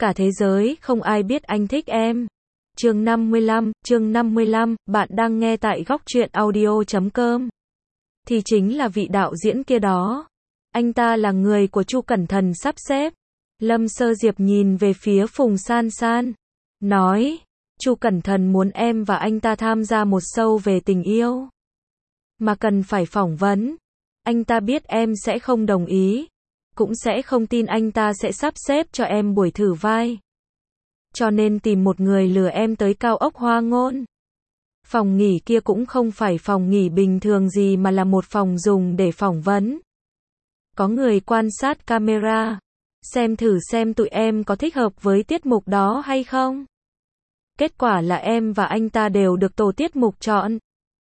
Cả thế giới không ai biết anh thích em. Chương 55, bạn đang nghe tại Góc Truyện Audio.com. Thì chính là vị đạo diễn kia đó. Anh ta là người của Chu Cẩn Thần sắp xếp. Lâm Sơ Diệp nhìn về phía Phùng San San, nói, Chu Cẩn Thần muốn em và anh ta tham gia một show về tình yêu. Mà cần phải phỏng vấn. Anh ta biết em sẽ không đồng ý. Cũng sẽ không tin anh ta sẽ sắp xếp cho em buổi thử vai. Cho nên tìm một người lừa em tới cao ốc Hoa Ngôn. Phòng nghỉ kia cũng không phải phòng nghỉ bình thường gì mà là một phòng dùng để phỏng vấn. Có người quan sát camera, xem thử xem tụi em có thích hợp với tiết mục đó hay không. Kết quả là em và anh ta đều được tổ tiết mục chọn.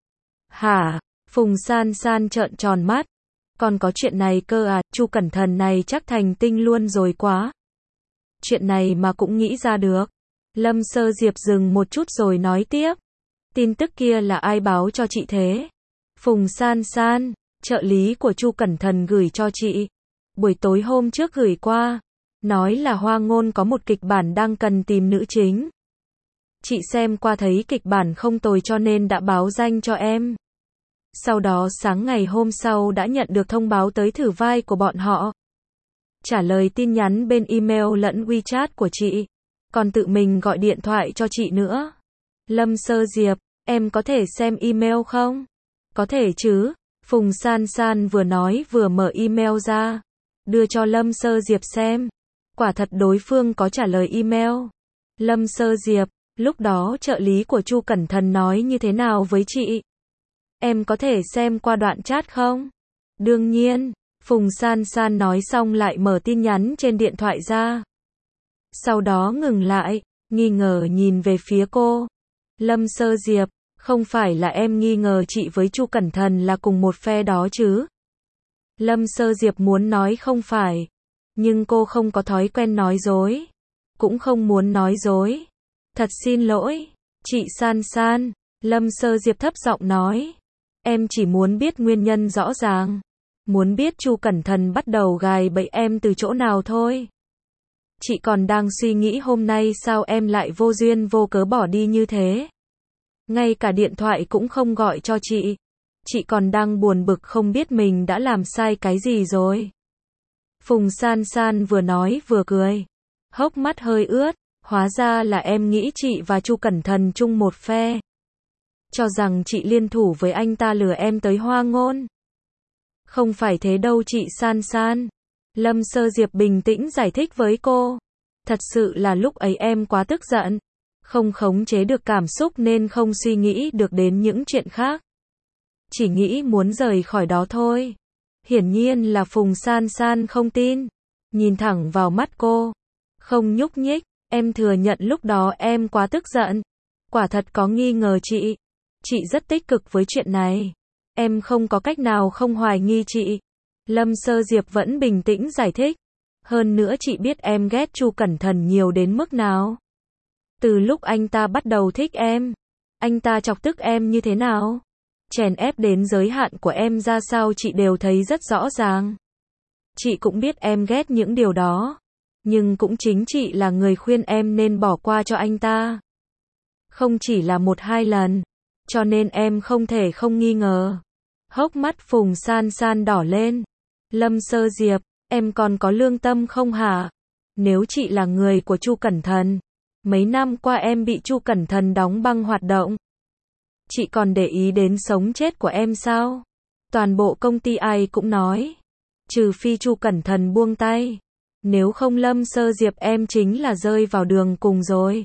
Hả? Phùng San San trợn tròn mắt. Còn có chuyện này cơ à, Chu Cẩn Thần này chắc thành tinh luôn rồi quá. Chuyện này mà cũng nghĩ ra được. Lâm Sơ Diệp dừng một chút rồi nói tiếp. Tin tức kia là ai báo cho chị thế? Phùng San San, trợ lý của Chu Cẩn Thần gửi cho chị. Buổi tối hôm trước gửi qua. Nói là Hoa Ngôn có một kịch bản đang cần tìm nữ chính. Chị xem qua thấy kịch bản không tồi cho nên đã báo danh cho em. Sau đó sáng ngày hôm sau đã nhận được thông báo tới thử vai của bọn họ. Trả lời tin nhắn bên email lẫn WeChat của chị. Còn tự mình gọi điện thoại cho chị nữa. Lâm Sơ Diệp, em có thể xem email không? Có thể chứ. Phùng San San vừa nói vừa mở email ra. Đưa cho Lâm Sơ Diệp xem. Quả thật đối phương có trả lời email. Lâm Sơ Diệp, lúc đó trợ lý của Chu Cẩn Thần nói như thế nào với chị? Em có thể xem qua đoạn chat không? Đương nhiên. Phùng San San nói xong lại mở tin nhắn trên điện thoại ra. Sau đó ngừng lại, nghi ngờ nhìn về phía cô. Lâm Sơ Diệp, không phải là em nghi ngờ chị với Chu Cẩn Thần là cùng một phe đó chứ? Lâm Sơ Diệp muốn nói không phải. Nhưng cô không có thói quen nói dối. Cũng không muốn nói dối. Thật xin lỗi, chị San San. Lâm Sơ Diệp thấp giọng nói. Em chỉ muốn biết nguyên nhân rõ ràng. Muốn biết Chu Cẩn Thần bắt đầu gài bẫy em từ chỗ nào thôi. Chị còn đang suy nghĩ hôm nay sao em lại vô duyên vô cớ bỏ đi như thế. Ngay cả điện thoại cũng không gọi cho chị. Chị còn đang buồn bực không biết mình đã làm sai cái gì rồi. Phùng San San vừa nói vừa cười. Hốc mắt hơi ướt. Hóa ra là em nghĩ chị và Chu Cẩn Thần chung một phe. Cho rằng chị liên thủ với anh ta lừa em tới Hoa Ngôn. Không phải thế đâu chị San San. Lâm Sơ Diệp bình tĩnh giải thích với cô. Thật sự là lúc ấy em quá tức giận. Không khống chế được cảm xúc nên không suy nghĩ được đến những chuyện khác. Chỉ nghĩ muốn rời khỏi đó thôi. Hiển nhiên là Phùng San San không tin. Nhìn thẳng vào mắt cô. Không nhúc nhích. Em thừa nhận lúc đó em quá tức giận. Quả thật có nghi ngờ chị. Chị rất tích cực với chuyện này. Em không có cách nào không hoài nghi chị. Lâm Sơ Diệp vẫn bình tĩnh giải thích. Hơn nữa chị biết em ghét Chu Cẩn Thần nhiều đến mức nào. Từ lúc anh ta bắt đầu thích em. Anh ta chọc tức em như thế nào. Chèn ép đến giới hạn của em ra sao chị đều thấy rất rõ ràng. Chị cũng biết em ghét những điều đó. Nhưng cũng chính chị là người khuyên em nên bỏ qua cho anh ta. Không chỉ là một hai lần. Cho nên em không thể không nghi ngờ. Hốc mắt Phùng San San đỏ lên. Lâm Sơ Diệp, em còn có lương tâm không hả? Nếu chị là người của Chu Cẩn Thần, mấy năm qua em bị Chu Cẩn Thần đóng băng hoạt động. Chị còn để ý đến sống chết của em sao? Toàn bộ công ty ai cũng nói. Trừ phi Chu Cẩn Thần buông tay. Nếu không Lâm Sơ Diệp em chính là rơi vào đường cùng rồi.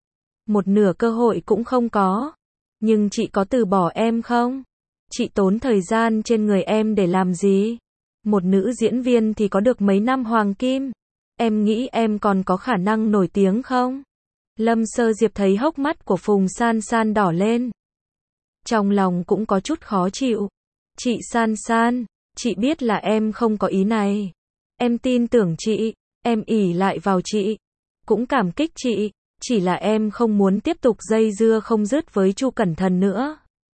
Một nửa cơ hội cũng không có. Nhưng chị có từ bỏ em không? Chị tốn thời gian trên người em để làm gì? Một nữ diễn viên thì có được mấy năm hoàng kim. Em nghĩ em còn có khả năng nổi tiếng không? Lâm Sơ Diệp thấy hốc mắt của Phùng San San đỏ lên. Trong lòng cũng có chút khó chịu. Chị San San, chị biết là em không có ý này. Em tin tưởng chị, em ỷ lại vào chị. Cũng cảm kích chị. Chỉ là em không muốn tiếp tục dây dưa không dứt với Chu Cẩn Thần nữa.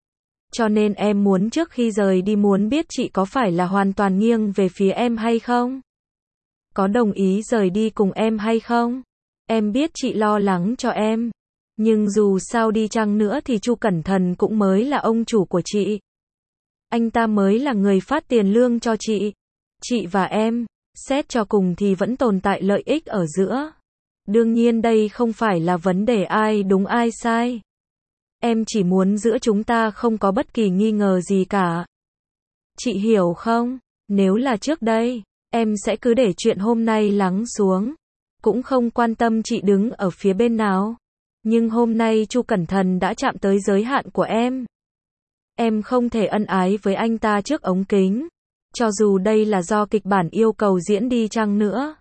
Cho nên em muốn trước khi rời đi muốn biết chị có phải là hoàn toàn nghiêng về phía em hay không? Có đồng ý rời đi cùng em hay không? Em biết chị lo lắng cho em. Nhưng dù sao đi chăng nữa thì Chu Cẩn Thận cũng mới là ông chủ của chị. Anh ta mới là người phát tiền lương cho chị. Chị và em, xét cho cùng thì vẫn tồn tại lợi ích ở giữa. Đương nhiên đây không phải là vấn đề ai đúng ai sai. Em chỉ muốn giữa chúng ta không có bất kỳ nghi ngờ gì cả. Chị hiểu không? Nếu là trước đây, em sẽ cứ để chuyện hôm nay lắng xuống. Cũng không quan tâm chị đứng ở phía bên nào. Nhưng hôm nay Chu Cẩn Thận đã chạm tới giới hạn của em. Em không thể ân ái với anh ta trước ống kính. Cho dù đây là do kịch bản yêu cầu diễn đi chăng nữa.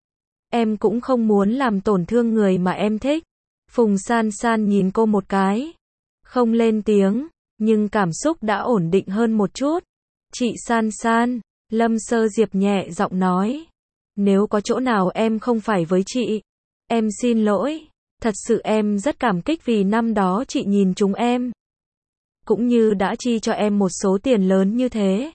Em cũng không muốn làm tổn thương người mà em thích. Phùng San San nhìn cô một cái. Không lên tiếng, nhưng cảm xúc đã ổn định hơn một chút. Chị San San, Lâm Sơ Diệp nhẹ giọng nói. Nếu có chỗ nào em không phải với chị, em xin lỗi. Thật sự em rất cảm kích vì năm đó chị nhìn chúng em. Cũng như đã chi cho em một số tiền lớn như thế.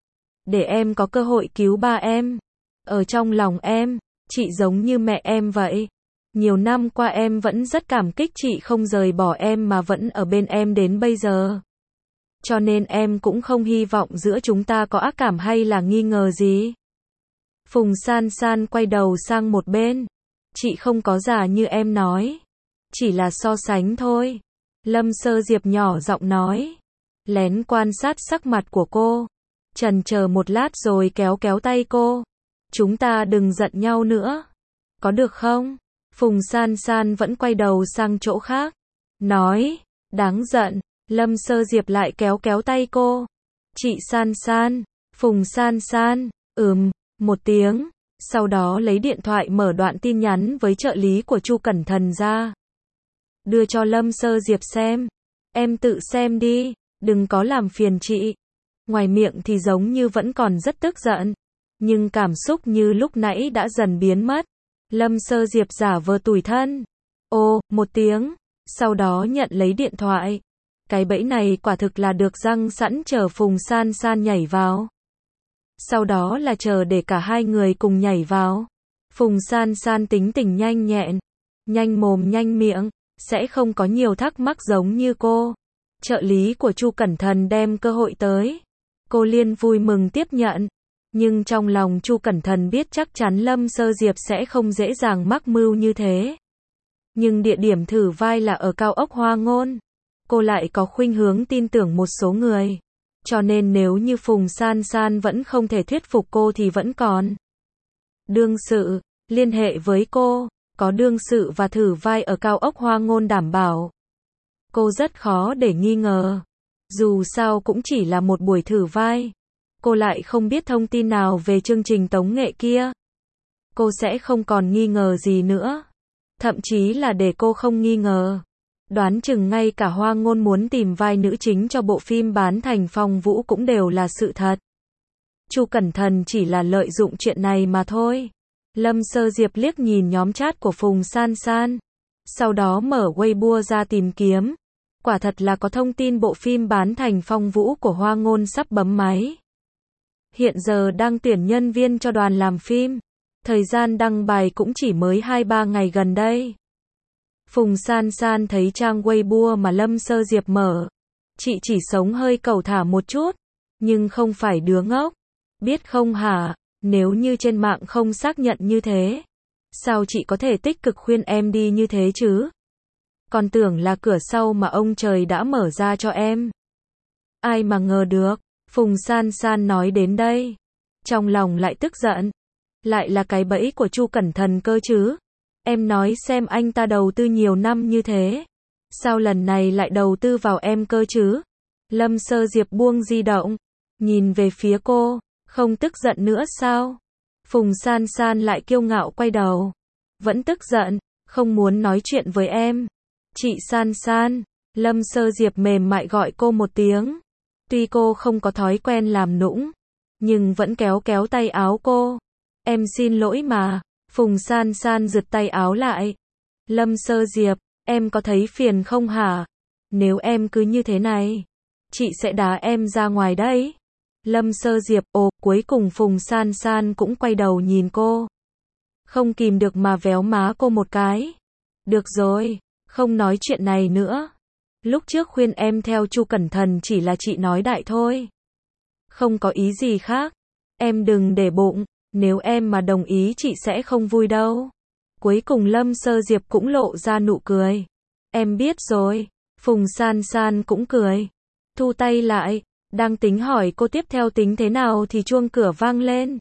Để em có cơ hội cứu ba em. Ở trong lòng em, chị giống như mẹ em vậy. Nhiều năm qua em vẫn rất cảm kích chị không rời bỏ em mà vẫn ở bên em đến bây giờ. Cho nên em cũng không hy vọng giữa chúng ta có ác cảm hay là nghi ngờ gì. Phùng San San quay đầu sang một bên. Chị không có già như em nói. Chỉ là so sánh thôi. Lâm Sơ Diệp nhỏ giọng nói. Lén quan sát sắc mặt của cô. Chần chờ một lát rồi kéo kéo tay cô. Chúng ta đừng giận nhau nữa. Có được không? Phùng San San vẫn quay đầu sang chỗ khác. Nói. Đáng giận. Lâm Sơ Diệp lại kéo kéo tay cô. Chị San San. Phùng San San. Một tiếng. Sau đó lấy điện thoại mở đoạn tin nhắn với trợ lý của Chu Cẩn Thận ra. Đưa cho Lâm Sơ Diệp xem. Em tự xem đi. Đừng có làm phiền chị. Ngoài miệng thì giống như vẫn còn rất tức giận. Nhưng cảm xúc như lúc nãy đã dần biến mất. Lâm Sơ Diệp giả vờ tủi thân. Một tiếng. Sau đó nhận lấy điện thoại. Cái bẫy này quả thực là được răng sẵn chờ Phùng San San nhảy vào. Sau đó là chờ để cả hai người cùng nhảy vào. Phùng San San tính tình nhanh nhẹn. Nhanh mồm nhanh miệng. Sẽ không có nhiều thắc mắc giống như cô. Trợ lý của Chu Cẩn Thận đem cơ hội tới. Cô liền vui mừng tiếp nhận. Nhưng trong lòng Chu Cẩn Thận biết chắc chắn Lâm Sơ Diệp sẽ không dễ dàng mắc mưu như thế. Nhưng địa điểm thử vai là ở cao ốc Hoa Ngôn. Cô lại có khuynh hướng tin tưởng một số người. Cho nên nếu như Phùng San San vẫn không thể thuyết phục cô thì vẫn còn. Đương sự, liên hệ với cô. Có đương sự và thử vai ở cao ốc Hoa Ngôn đảm bảo. Cô rất khó để nghi ngờ. Dù sao cũng chỉ là một buổi thử vai. Cô lại không biết thông tin nào về chương trình tống nghệ kia. Cô sẽ không còn nghi ngờ gì nữa. Thậm chí là để cô không nghi ngờ. Đoán chừng ngay cả Hoa Ngôn muốn tìm vai nữ chính cho bộ phim bán thành Phong Vũ cũng đều là sự thật. Chu Cẩn Thận chỉ là lợi dụng chuyện này mà thôi. Lâm Sơ Diệp liếc nhìn nhóm chat của Phùng San San. Sau đó mở Weibo ra tìm kiếm. Quả thật là có thông tin bộ phim bán thành Phong Vũ của Hoa Ngôn sắp bấm máy. Hiện giờ đang tuyển nhân viên cho đoàn làm phim. Thời gian đăng bài cũng chỉ mới 2-3 ngày gần đây. Phùng San San thấy trang Weibo mà Lâm Sơ Diệp mở. Chị chỉ sống hơi cẩu thả một chút. Nhưng không phải đứa ngốc. Biết không hả? Nếu như trên mạng không xác nhận như thế. Sao chị có thể tích cực khuyên em đi như thế chứ? Còn tưởng là cửa sau mà ông trời đã mở ra cho em. Ai mà ngờ được. Phùng San San nói đến đây. Trong lòng lại tức giận. Lại là cái bẫy của Chu Cẩn Thận cơ chứ. Em nói xem anh ta đầu tư nhiều năm như thế. Sao lần này lại đầu tư vào em cơ chứ? Lâm Sơ Diệp buông di động. Nhìn về phía cô. Không tức giận nữa sao? Phùng San San lại kiêu ngạo quay đầu. Vẫn tức giận. Không muốn nói chuyện với em. Chị San San. Lâm Sơ Diệp mềm mại gọi cô một tiếng. Tuy cô không có thói quen làm nũng. Nhưng vẫn kéo kéo tay áo cô. Em xin lỗi mà. Phùng San San giật tay áo lại. Lâm Sơ Diệp, em có thấy phiền không hả? Nếu em cứ như thế này, chị sẽ đá em ra ngoài đấy. Lâm Sơ Diệp, cuối cùng Phùng San San cũng quay đầu nhìn cô. Không kìm được mà véo má cô một cái. Được rồi, không nói chuyện này nữa. Lúc trước khuyên em theo Chu Cẩn Thần chỉ là chị nói đại thôi. Không có ý gì khác. Em đừng để bụng, nếu em mà đồng ý chị sẽ không vui đâu. Cuối cùng Lâm Sơ Diệp cũng lộ ra nụ cười. Em biết rồi. Phùng San San cũng cười. Thu tay lại, đang tính hỏi cô tiếp theo tính thế nào thì chuông cửa vang lên.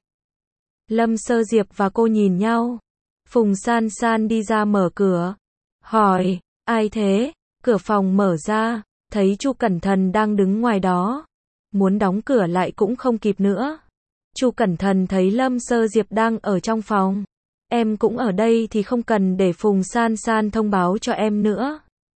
Lâm Sơ Diệp và cô nhìn nhau. Phùng San San đi ra mở cửa. Hỏi, ai thế? Cửa phòng mở ra, thấy Chu Cẩn Thần đang đứng ngoài đó. Muốn đóng cửa lại cũng không kịp nữa. Chu Cẩn Thần thấy Lâm Sơ Diệp đang ở trong phòng. Em cũng ở đây thì không cần để Phùng San San thông báo cho em nữa.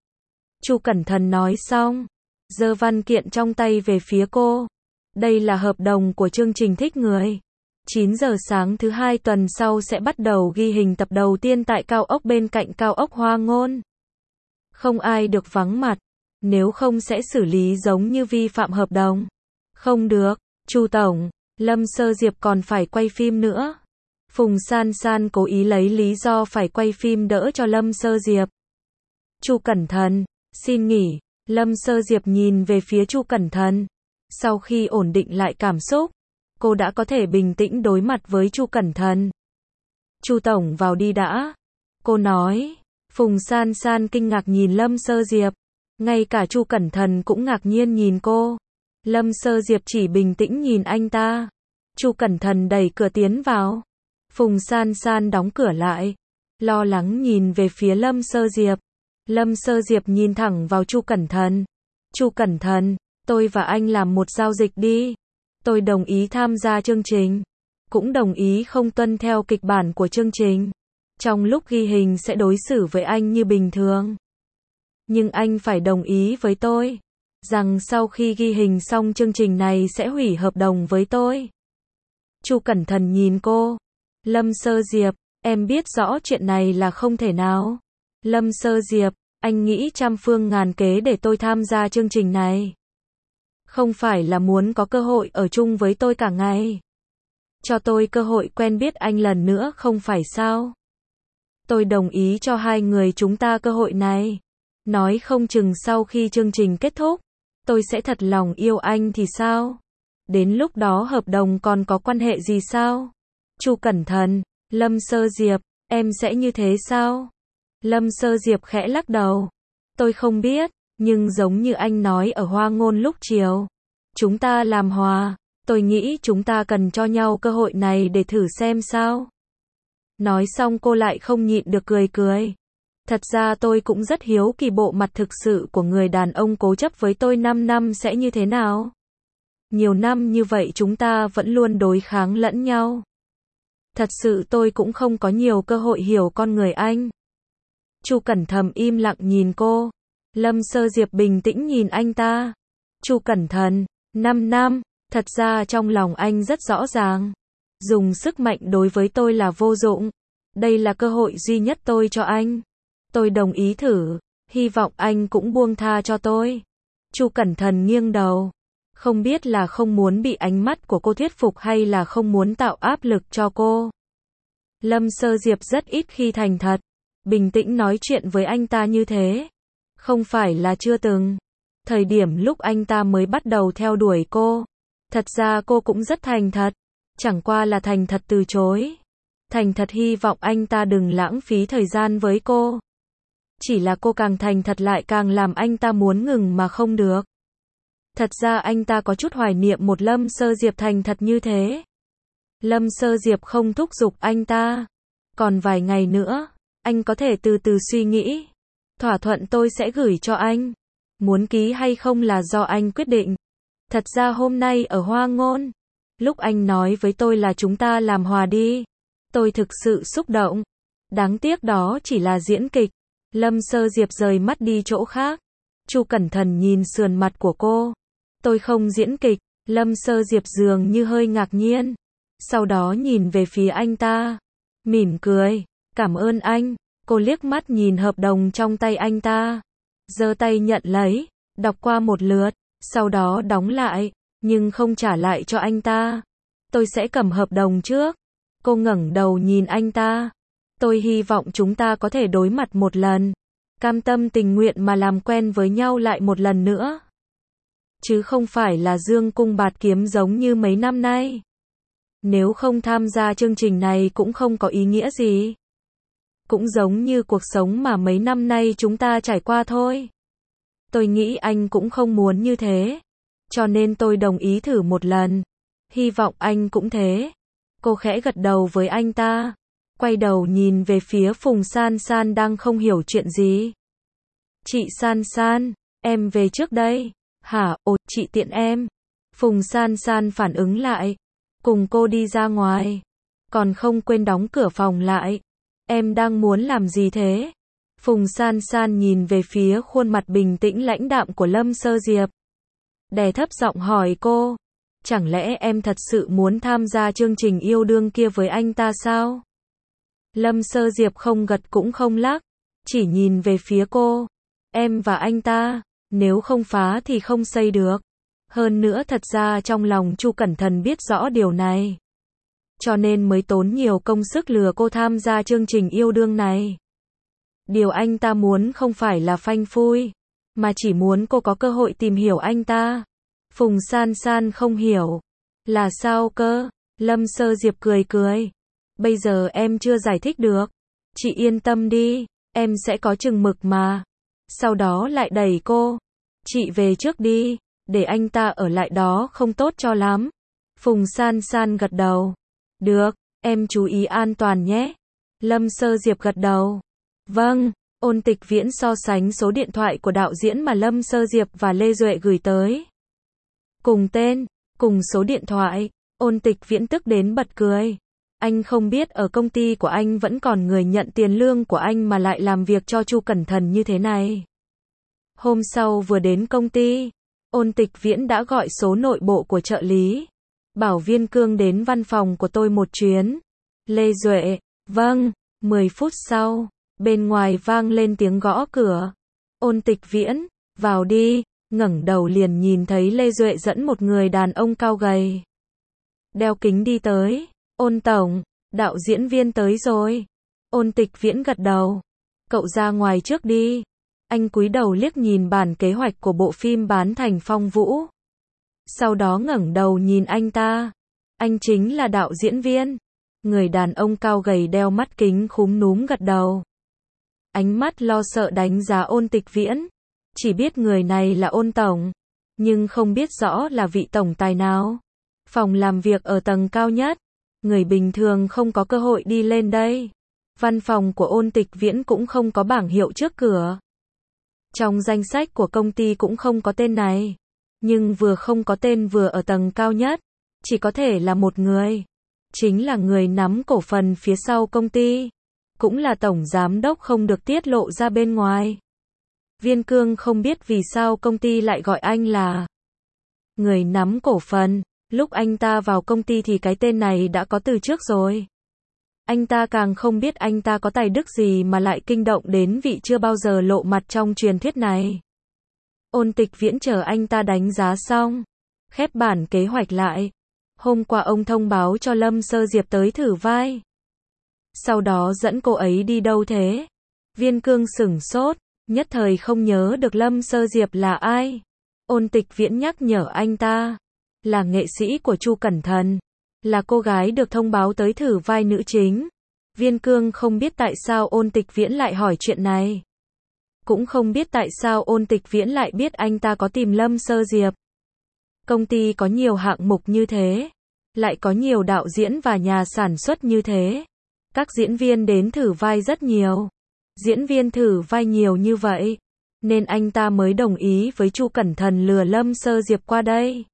Chu Cẩn Thần nói xong, giơ văn kiện trong tay về phía cô. Đây là hợp đồng của chương trình Thích Người. 9 giờ sáng thứ 2 tuần sau sẽ bắt đầu ghi hình tập đầu tiên tại cao ốc bên cạnh cao ốc Hoa Ngôn. Không ai được vắng mặt, nếu không sẽ xử lý giống như vi phạm hợp đồng. Không được, Chu Tổng, Lâm Sơ Diệp còn phải quay phim nữa. Phùng San San cố ý lấy lý do phải quay phim đỡ cho Lâm Sơ Diệp. Chu Cẩn Thần, xin nghỉ. Lâm Sơ Diệp nhìn về phía Chu Cẩn Thần. Sau khi ổn định lại cảm xúc, cô đã có thể bình tĩnh đối mặt với Chu Cẩn Thần. Chu Tổng vào đi đã. Cô nói. Phùng San San kinh ngạc nhìn Lâm Sơ Diệp. Ngay cả Chu Cẩn Thần cũng ngạc nhiên nhìn cô. Lâm Sơ Diệp chỉ bình tĩnh nhìn anh ta. Chu Cẩn Thần đẩy cửa tiến vào. Phùng San San đóng cửa lại. Lo lắng nhìn về phía Lâm Sơ Diệp. Lâm Sơ Diệp nhìn thẳng vào Chu Cẩn Thần. Chu Cẩn Thần, tôi và anh làm một giao dịch đi. Tôi đồng ý tham gia chương trình. Cũng đồng ý không tuân theo kịch bản của chương trình. Trong lúc ghi hình sẽ đối xử với anh như bình thường. Nhưng anh phải đồng ý với tôi. Rằng sau khi ghi hình xong chương trình này sẽ hủy hợp đồng với tôi. Chu Cẩn Thần nhìn cô. Lâm Sơ Diệp, em biết rõ chuyện này là không thể nào. Lâm Sơ Diệp, anh nghĩ trăm phương ngàn kế để tôi tham gia chương trình này. Không phải là muốn có cơ hội ở chung với tôi cả ngày. Cho tôi cơ hội quen biết anh lần nữa không phải sao? Tôi đồng ý cho hai người chúng ta cơ hội này. Nói không chừng sau khi chương trình kết thúc, tôi sẽ thật lòng yêu anh thì sao? Đến lúc đó hợp đồng còn có quan hệ gì sao? Chu Cẩn Thần, Lâm Sơ Diệp, em sẽ như thế sao? Lâm Sơ Diệp khẽ lắc đầu. Tôi không biết, nhưng giống như anh nói ở Hoa Ngôn lúc chiều. Chúng ta làm hòa, tôi nghĩ chúng ta cần cho nhau cơ hội này để thử xem sao. Nói xong cô lại không nhịn được cười cười. Thật ra tôi cũng rất hiếu kỳ bộ mặt thực sự của người đàn ông cố chấp với tôi 5 năm sẽ như thế nào. Nhiều năm như vậy chúng ta vẫn luôn đối kháng lẫn nhau. Thật sự tôi cũng không có nhiều cơ hội hiểu con người anh. Chu Cẩn Thầm im lặng nhìn cô. Lâm Sơ Diệp bình tĩnh nhìn anh ta. Chu Cẩn Thần, 5 năm, thật ra trong lòng anh rất rõ ràng. Dùng sức mạnh đối với tôi là vô dụng. Đây là cơ hội duy nhất tôi cho anh. Tôi đồng ý thử, hy vọng anh cũng buông tha cho tôi. Chu Cẩn Thần nghiêng đầu. Không biết là không muốn bị ánh mắt của cô thuyết phục hay là không muốn tạo áp lực cho cô. Lâm Sơ Diệp rất ít khi thành thật, bình tĩnh nói chuyện với anh ta như thế. Không phải là chưa từng. Thời điểm lúc anh ta mới bắt đầu theo đuổi cô. Thật ra cô cũng rất thành thật. Chẳng qua là thành thật từ chối. Thành thật hy vọng anh ta đừng lãng phí thời gian với cô. Chỉ là cô càng thành thật lại càng làm anh ta muốn ngừng mà không được. Thật ra anh ta có chút hoài niệm một Lâm Sơ Diệp thành thật như thế. Lâm Sơ Diệp không thúc giục anh ta. Còn vài ngày nữa, anh có thể từ từ suy nghĩ. Thỏa thuận tôi sẽ gửi cho anh. Muốn ký hay không là do anh quyết định. Thật ra hôm nay ở Hoa Ngôn, lúc anh nói với tôi là chúng ta làm hòa đi, tôi thực sự xúc động. Đáng tiếc đó chỉ là diễn kịch. Lâm Sơ Diệp rời mắt đi chỗ khác. Chu Cẩn Thần nhìn sườn mặt của cô. Tôi không diễn kịch. Lâm Sơ Diệp dường như hơi ngạc nhiên. Sau đó nhìn về phía anh ta. Mỉm cười. Cảm ơn anh. Cô liếc mắt nhìn hợp đồng trong tay anh ta. Giơ tay nhận lấy. Đọc qua một lượt. Sau đó đóng lại. Nhưng không trả lại cho anh ta. Tôi sẽ cầm hợp đồng trước. Cô ngẩng đầu nhìn anh ta. Tôi hy vọng chúng ta có thể đối mặt một lần. Cam tâm tình nguyện mà làm quen với nhau lại một lần nữa. Chứ không phải là dương cung bạt kiếm giống như mấy năm nay. Nếu không tham gia chương trình này cũng không có ý nghĩa gì. Cũng giống như cuộc sống mà mấy năm nay chúng ta trải qua thôi. Tôi nghĩ anh cũng không muốn như thế. Cho nên tôi đồng ý thử một lần. Hy vọng anh cũng thế. Cô khẽ gật đầu với anh ta. Quay đầu nhìn về phía Phùng San San đang không hiểu chuyện gì. Chị San San, em về trước đây. Hả, chị tiện em. Phùng San San phản ứng lại. Cùng cô đi ra ngoài. Còn không quên đóng cửa phòng lại. Em đang muốn làm gì thế? Phùng San San nhìn về phía khuôn mặt bình tĩnh lãnh đạm của Lâm Sơ Diệp. Đè thấp giọng hỏi cô. Chẳng lẽ em thật sự muốn tham gia chương trình yêu đương kia với anh ta sao? Lâm Sơ Diệp không gật cũng không lắc. Chỉ nhìn về phía cô. Em và anh ta, nếu không phá thì không xây được. Hơn nữa thật ra trong lòng Chu Cẩn Thần biết rõ điều này. Cho nên mới tốn nhiều công sức lừa cô tham gia chương trình yêu đương này. Điều anh ta muốn không phải là phanh phui, mà chỉ muốn cô có cơ hội tìm hiểu anh ta. Phùng San San không hiểu. Là sao cơ? Lâm Sơ Diệp cười cười. Bây giờ em chưa giải thích được. Chị yên tâm đi, em sẽ có chừng mực mà. Sau đó lại đẩy cô. Chị về trước đi, để anh ta ở lại đó không tốt cho lắm. Phùng San San gật đầu. Được, em chú ý an toàn nhé. Lâm Sơ Diệp gật đầu. Vâng, Ôn Tịch Viễn so sánh số điện thoại của đạo diễn mà Lâm Sơ Diệp và Lê Duệ gửi tới. Cùng tên, cùng số điện thoại, Ôn Tịch Viễn tức đến bật cười. Anh không biết ở công ty của anh vẫn còn người nhận tiền lương của anh mà lại làm việc cho Chu Cẩn Thần như thế này. Hôm sau vừa đến công ty, Ôn Tịch Viễn đã gọi số nội bộ của trợ lý. Bảo Viên Cương đến văn phòng của tôi một chuyến. Lê Duệ, vâng, 10 phút sau, bên ngoài vang lên tiếng gõ cửa. Ôn Tịch Viễn, vào đi, ngẩng đầu liền nhìn thấy Lê Duệ dẫn một người đàn ông cao gầy. Đeo kính đi tới. Ôn tổng, đạo diễn Viên tới rồi. Ôn Tịch Viễn gật đầu. Cậu ra ngoài trước đi. Anh cúi đầu liếc nhìn bản kế hoạch của bộ phim Bán Thành Phong Vũ. Sau đó ngẩng đầu nhìn anh ta. Anh chính là đạo diễn Viên. Người đàn ông cao gầy đeo mắt kính khúm núm gật đầu. Ánh mắt lo sợ đánh giá Ôn Tịch Viễn. Chỉ biết người này là Ôn tổng, nhưng không biết rõ là vị tổng tài nào. Phòng làm việc ở tầng cao nhất. Người bình thường không có cơ hội đi lên đây. Văn phòng của Ôn Tịch Viễn cũng không có bảng hiệu trước cửa. Trong danh sách của công ty cũng không có tên này. Nhưng vừa không có tên vừa ở tầng cao nhất. Chỉ có thể là một người. Chính là người nắm cổ phần phía sau công ty. Cũng là tổng giám đốc không được tiết lộ ra bên ngoài. Viên Cương không biết vì sao công ty lại gọi anh là người nắm cổ phần. Lúc anh ta vào công ty thì cái tên này đã có từ trước rồi. Anh ta càng không biết anh ta có tài đức gì mà lại kinh động đến vị chưa bao giờ lộ mặt trong truyền thuyết này. Ôn Tịch Viễn chờ anh ta đánh giá xong, khép bản kế hoạch lại. Hôm qua ông thông báo cho Lâm Sơ Diệp tới thử vai. Sau đó dẫn cô ấy đi đâu thế? Viên Cương sửng sốt, nhất thời không nhớ được Lâm Sơ Diệp là ai. Ôn Tịch Viễn nhắc nhở anh ta. Là nghệ sĩ của Chu Cẩn Thần. Là cô gái được thông báo tới thử vai nữ chính. Viên Cương không biết tại sao Ôn Tịch Viễn lại hỏi chuyện này. Cũng không biết tại sao Ôn Tịch Viễn lại biết anh ta có tìm Lâm Sơ Diệp. Công ty có nhiều hạng mục như thế. Lại có nhiều đạo diễn và nhà sản xuất như thế. Các diễn viên đến thử vai rất nhiều. Diễn viên thử vai nhiều như vậy. Nên anh ta mới đồng ý với Chu Cẩn Thần lừa Lâm Sơ Diệp qua đây.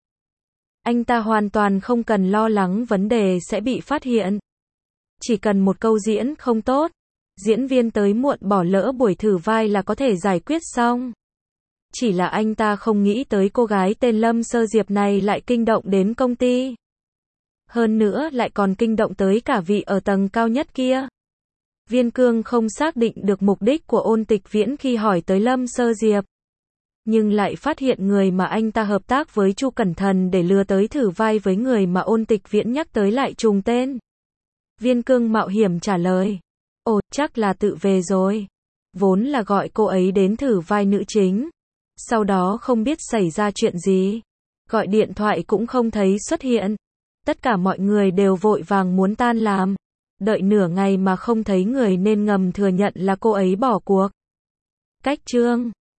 Anh ta hoàn toàn không cần lo lắng vấn đề sẽ bị phát hiện. Chỉ cần một câu diễn không tốt, diễn viên tới muộn bỏ lỡ buổi thử vai là có thể giải quyết xong. Chỉ là anh ta không nghĩ tới cô gái tên Lâm Sơ Diệp này lại kinh động đến công ty. Hơn nữa lại còn kinh động tới cả vị ở tầng cao nhất kia. Viên Cương không xác định được mục đích của Ôn Tịch Viễn khi hỏi tới Lâm Sơ Diệp. Nhưng lại phát hiện người mà anh ta hợp tác với Chu Cẩn Thần để lừa tới thử vai với người mà Ôn Tịch Viễn nhắc tới lại trùng tên. Viên Cương mạo hiểm trả lời. Ồ, chắc là tự về rồi. Vốn là gọi cô ấy đến thử vai nữ chính. Sau đó không biết xảy ra chuyện gì. Gọi điện thoại cũng không thấy xuất hiện. Tất cả mọi người đều vội vàng muốn tan làm. Đợi nửa ngày mà không thấy người nên ngầm thừa nhận là cô ấy bỏ cuộc. Cách chương